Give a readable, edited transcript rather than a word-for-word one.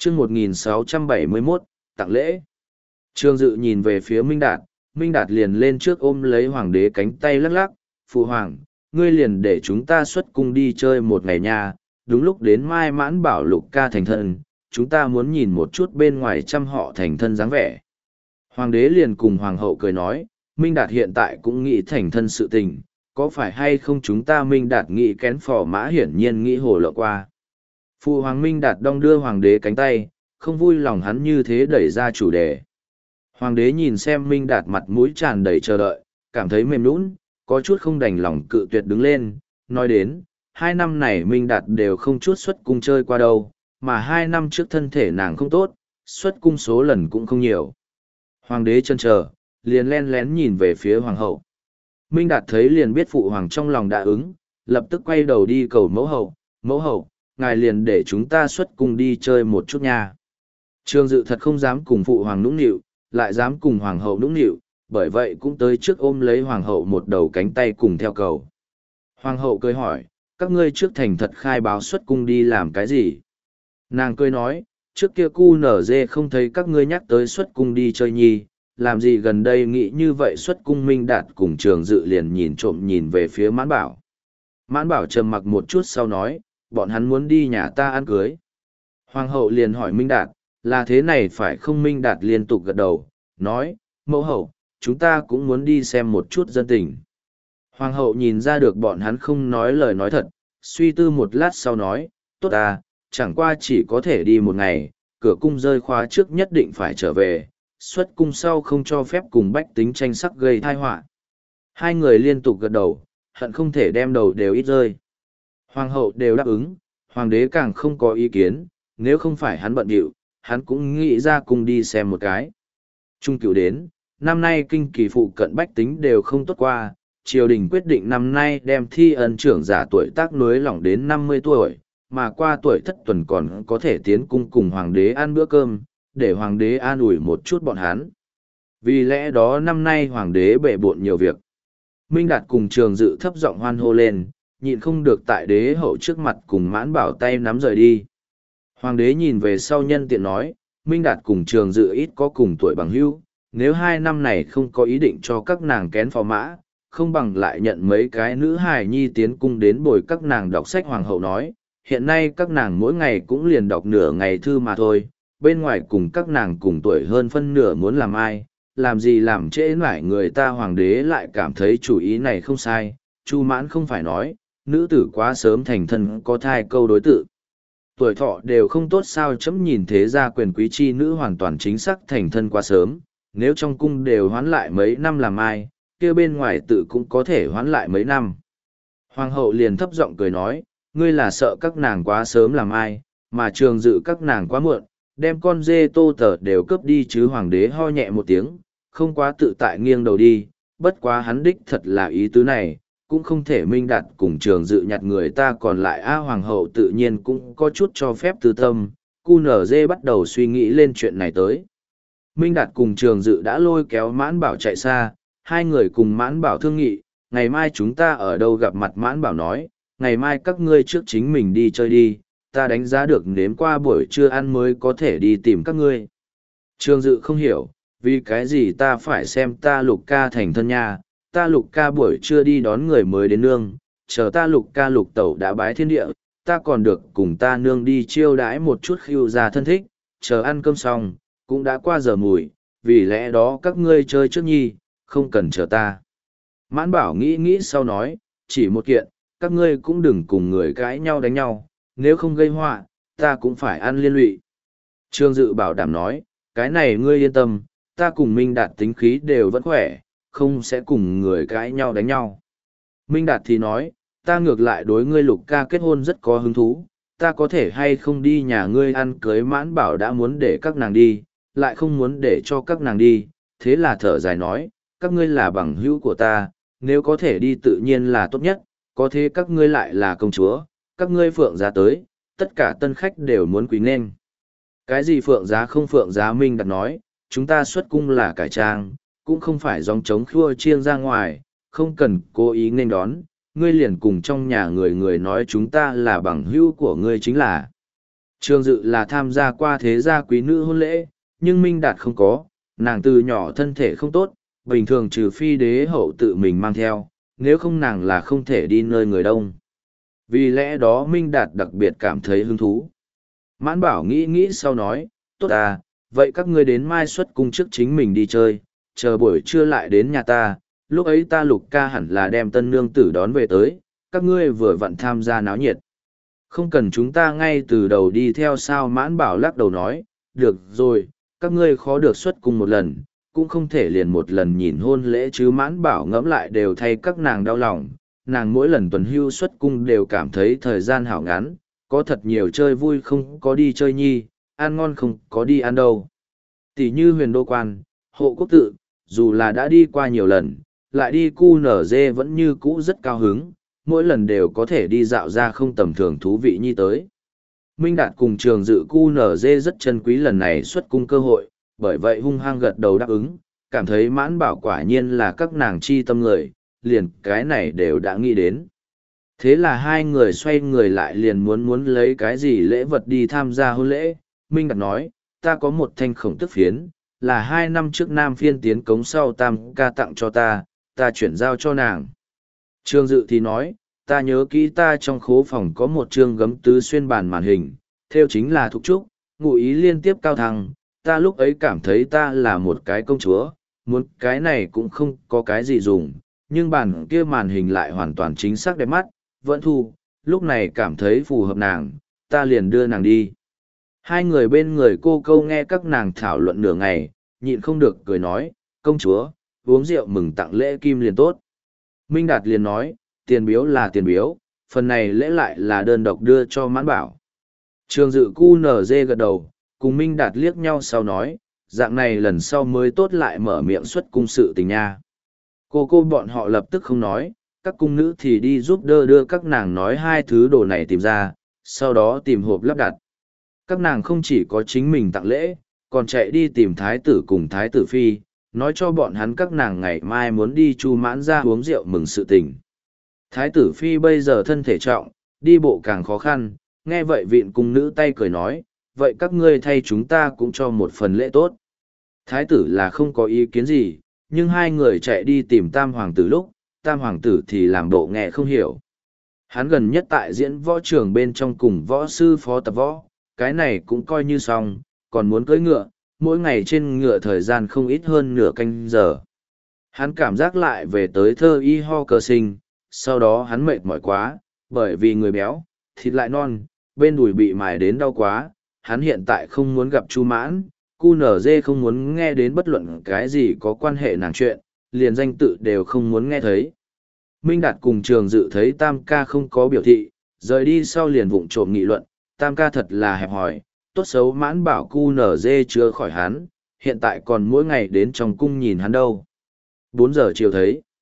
chương 1671, tặng lễ. Trương Dự nhìn về phía Minh Đạt liền lên trước ôm lấy hoàng đế cánh tay lắc lắc, phụ hoàng, ngươi liền để chúng ta xuất cung đi chơi một ngày nha, đúng lúc đến mai mãn bảo lục ca thành thân, chúng ta muốn nhìn một chút bên ngoài trăm họ thành thân dáng vẻ. Hoàng đế liền cùng hoàng hậu cười nói, Minh Đạt hiện tại cũng nghĩ thành thân sự tình, có phải hay không chúng ta Minh Đạt nghĩ kén phò mã hiển nhiên nghĩ hồ lộ qua. Phụ hoàng Minh Đạt đong đưa hoàng đế cánh tay, không vui lòng hắn như thế đẩy ra chủ đề. Hoàng đế nhìn xem Minh Đạt mặt mũi tràn đầy chờ đợi, cảm thấy mềm nũng, có chút không đành lòng cự tuyệt đứng lên, nói đến, 2 năm này Minh Đạt đều không chút xuất cung chơi qua đâu, mà 2 năm trước thân thể nàng không tốt, xuất cung số lần cũng không nhiều. Hoàng đế chần chờ, liền len lén nhìn về phía hoàng hậu. Minh Đạt thấy liền biết phụ hoàng trong lòng đã ứng, lập tức quay đầu đi cầu mẫu hậu, ngài liền để chúng ta xuất cung đi chơi một chút nha. Trương Dự thật không dám cùng phụ hoàng nũng nịu, lại dám cùng hoàng hậu nũng nịu, bởi vậy cũng tới trước ôm lấy hoàng hậu một đầu cánh tay cùng theo cầu. Hoàng hậu cười hỏi, các ngươi trước thành thật khai báo xuất cung đi làm cái gì? Nàng cười nói, trước kia cu nở dê không thấy các ngươi nhắc tới xuất cung đi chơi nhi, làm gì gần đây nghĩ như vậy xuất cung. Minh Đạt cùng Trường Dự liền nhìn trộm nhìn về phía Mãn Bảo. Mãn Bảo trầm mặc một chút sau nói, bọn hắn muốn đi nhà ta ăn cưới. Hoàng hậu liền hỏi Minh Đạt, là thế này phải không? Minh Đạt liên tục gật đầu, nói, mẫu hậu, chúng ta cũng muốn đi xem một chút dân tình. Hoàng hậu nhìn ra được bọn hắn không nói lời nói thật, suy tư một lát sau nói, tốt à, chẳng qua chỉ có thể đi một ngày, cửa cung rơi khóa trước nhất định phải trở về, xuất cung sau không cho phép cùng bách tính tranh sắc gây tai họa. Hai người liên tục gật đầu, hận không thể đem đầu đều ít rơi. Hoàng hậu đều đáp ứng, hoàng đế càng không có ý kiến, nếu không phải hắn bận điệu, hắn cũng nghĩ ra cùng đi xem một cái. Trung cửu đến, năm nay kinh kỳ phụ cận bách tính đều không tốt qua, triều đình quyết định năm nay đem thi ân trưởng giả tuổi tác nối lỏng đến 50 tuổi, mà qua tuổi thất tuần còn có thể tiến cung cùng hoàng đế ăn bữa cơm, để hoàng đế an ủi một chút bọn hắn. Vì lẽ đó năm nay hoàng đế bệ bộn nhiều việc. Minh Đạt cùng Trường Dự thấp giọng hoan hô lên, nhịn không được tại đế hậu trước mặt cùng Mãn Bảo tay nắm rời đi. Hoàng đế nhìn về sau nhân tiện nói, Minh Đạt cùng Trường Dự ít có cùng tuổi bằng hữu, nếu 2 năm này không có ý định cho các nàng kén phò mã, không bằng lại nhận mấy cái nữ hài nhi tiến cung đến bồi các nàng đọc sách. Hoàng hậu nói, hiện nay các nàng mỗi ngày cũng liền đọc nửa ngày thư mà thôi, bên ngoài cùng các nàng cùng tuổi hơn phân nửa muốn làm ai, làm gì làm trễ nải người ta. Hoàng đế lại cảm thấy chủ ý này không sai, Chu Mãn không phải nói, nữ tử quá sớm thành thân có thai câu đối tự. Tuổi thọ đều không tốt sao? Chấm nhìn thế gia quyền quý chi nữ hoàn toàn chính xác thành thân quá sớm, nếu trong cung đều hoán lại mấy năm làm ai, kia bên ngoài tự cũng có thể hoán lại mấy năm. Hoàng hậu liền thấp giọng cười nói, ngươi là sợ các nàng quá sớm làm ai, mà Trường Dự các nàng quá muộn, đem con dê Tô Tờ đều cướp đi chứ. Hoàng đế ho nhẹ một tiếng, không quá tự tại nghiêng đầu đi, bất quá hắn đích thật là ý tứ này, cũng không thể Minh Đạt cùng Trường Dự nhặt người ta còn lại. Hoàng hậu tự nhiên cũng có chút cho phép tư tâm, cu nở dê bắt đầu suy nghĩ lên chuyện này tới. Minh Đạt cùng Trường Dự đã lôi kéo Mãn Bảo chạy xa, hai người cùng Mãn Bảo thương nghị, ngày mai chúng ta ở đâu gặp mặt. Mãn Bảo nói, ngày mai các ngươi trước chính mình đi chơi đi, ta đánh giá được nếm qua buổi trưa ăn mới có thể đi tìm các ngươi. Trường Dự không hiểu, vì cái gì ta phải xem ta Lục ca thành thân nha, ta Lục ca buổi trưa đi đón người mới đến nương, chờ ta Lục ca Lục tẩu đã bái thiên địa, ta còn được cùng ta nương đi chiêu đãi một chút khiêu gia thân thích, chờ ăn cơm xong, cũng đã qua giờ mùi, vì lẽ đó các ngươi chơi trước nhi, không cần chờ ta. Mãn Bảo nghĩ nghĩ sau nói, chỉ một kiện, các ngươi cũng đừng cùng người cãi nhau đánh nhau, nếu không gây họa, ta cũng phải ăn liên lụy. Trương Dự bảo đảm nói, cái này ngươi yên tâm, ta cùng Minh Đạt tính khí đều vẫn khỏe, không sẽ cùng người cãi nhau đánh nhau. Minh Đạt thì nói, ta ngược lại đối ngươi Lục ca kết hôn rất có hứng thú, ta có thể hay không đi nhà ngươi ăn cưới. Mãn Bảo đã muốn để các nàng đi, lại không muốn để cho các nàng đi, thế là thở dài nói, các ngươi là bằng hữu của ta, nếu có thể đi tự nhiên là tốt nhất, có thế các ngươi lại là công chúa, các ngươi phượng giá tới, tất cả tân khách đều muốn quý nên. Cái gì phượng giá không phượng giá? Minh Đạt nói, chúng ta xuất cung là cải trang, cũng không phải dòng trống khua chiêng ra ngoài, không cần cố ý nên đón, ngươi liền cùng trong nhà người nói chúng ta là bằng hữu của ngươi chính là. Trương Dự là tham gia qua thế gia quý nữ hôn lễ, nhưng Minh Đạt không có, nàng từ nhỏ thân thể không tốt, bình thường trừ phi đế hậu tự mình mang theo, nếu không nàng là không thể đi nơi người đông. Vì lẽ đó Minh Đạt đặc biệt cảm thấy hứng thú. Mãn Bảo nghĩ nghĩ sau nói, tốt à, vậy các ngươi đến mai xuất cung trước chính mình đi chơi, chờ buổi trưa lại đến nhà ta, lúc ấy ta Lục ca hẳn là đem tân nương tử đón về tới, các ngươi vừa vặn tham gia náo nhiệt. Không cần chúng ta ngay từ đầu đi theo sao. Mãn Bảo lắc đầu nói, được rồi, các ngươi khó được xuất cung một lần, cũng không thể liền một lần nhìn hôn lễ chứ. Mãn Bảo ngẫm lại đều thay các nàng đau lòng, nàng mỗi lần tuần hưu xuất cung đều cảm thấy thời gian hảo ngắn, có thật nhiều chơi vui không có đi chơi nhi, ăn ngon không có đi ăn đâu. Tỷ như Huyền Đô Quan, Hộ Quốc Tự, dù là đã đi qua nhiều lần, lại đi cu nở dê vẫn như cũ rất cao hứng, mỗi lần đều có thể đi dạo ra không tầm thường thú vị nhi tới. Minh Đạt cùng Trường Dự cu nở dê rất chân quý lần này xuất cung cơ hội, bởi vậy hung hăng gật đầu đáp ứng, cảm thấy Mãn Bảo quả nhiên là các nàng chi tâm người, liền cái này đều đã nghĩ đến. Thế là hai người xoay người lại liền muốn lấy cái gì lễ vật đi tham gia hôn lễ. Minh Đạt nói, ta có một thanh khổng tức phiến, là 2 năm trước Nam Phiên tiến cống sau Tam ca tặng cho ta chuyển giao cho nàng. Trương Dự thì nói, ta nhớ kỹ ta trong khố phòng có một chương gấm tứ xuyên bàn màn hình, theo chính là thục trúc, ngụ ý liên tiếp cao thăng, ta lúc ấy cảm thấy ta là một cái công chúa, muốn cái này cũng không có cái gì dùng, nhưng bàn kia màn hình lại hoàn toàn chính xác đẹp mắt, vẫn thu, lúc này cảm thấy phù hợp nàng, ta liền đưa nàng đi. Hai người bên người cô câu nghe các nàng thảo luận nửa ngày, nhịn không được cười nói, công chúa, uống rượu mừng tặng lễ kim liền tốt. Minh Đạt liền nói, tiền biếu là tiền biếu, phần này lễ lại là đơn độc đưa cho Mãn Bảo. Trường Dự cu nở dê gật đầu, cùng Minh Đạt liếc nhau sau nói, dạng này lần sau mới tốt lại mở miệng xuất cung sự tình nha. Cô bọn họ lập tức không nói, các cung nữ thì đi giúp đưa các nàng nói hai thứ đồ này tìm ra, sau đó tìm hộp lắp đặt. Các nàng không chỉ có chính mình tặng lễ, còn chạy đi tìm thái tử cùng thái tử phi, nói cho bọn hắn các nàng ngày mai muốn đi Chu Mãn ra uống rượu mừng sự tình. Thái tử phi bây giờ thân thể trọng, đi bộ càng khó khăn, nghe vậy vịn cung nữ tay cười nói, vậy các ngươi thay chúng ta cũng cho một phần lễ tốt. Thái tử là không có ý kiến gì, nhưng hai người chạy đi tìm Tam Hoàng tử lúc, Tam Hoàng tử thì làm bộ nghe không hiểu. Hắn gần nhất tại diễn võ trường bên trong cùng võ sư phó tập võ, cái này cũng coi như xong, còn muốn cưỡi ngựa, mỗi ngày trên ngựa thời gian không ít hơn nửa canh giờ. Hắn cảm giác lại về tới thơ y ho cờ sinh, sau đó hắn mệt mỏi quá, bởi vì người béo, thịt lại non, bên đùi bị mài đến đau quá, hắn hiện tại không muốn gặp Chu Mãn, cu nở dê không muốn nghe đến bất luận cái gì có quan hệ nàng chuyện, liền danh tự đều không muốn nghe thấy. Minh Đạt cùng Trường Dự thấy Tam ca không có biểu thị, rời đi sau liền vụng trộm nghị luận, Tam ca thật là hẹp hòi, tốt xấu Mãn Bảo cu nở dê chưa khỏi hắn, hiện tại còn mỗi ngày đến trong cung nhìn hắn đâu. 4 giờ chiều thấy.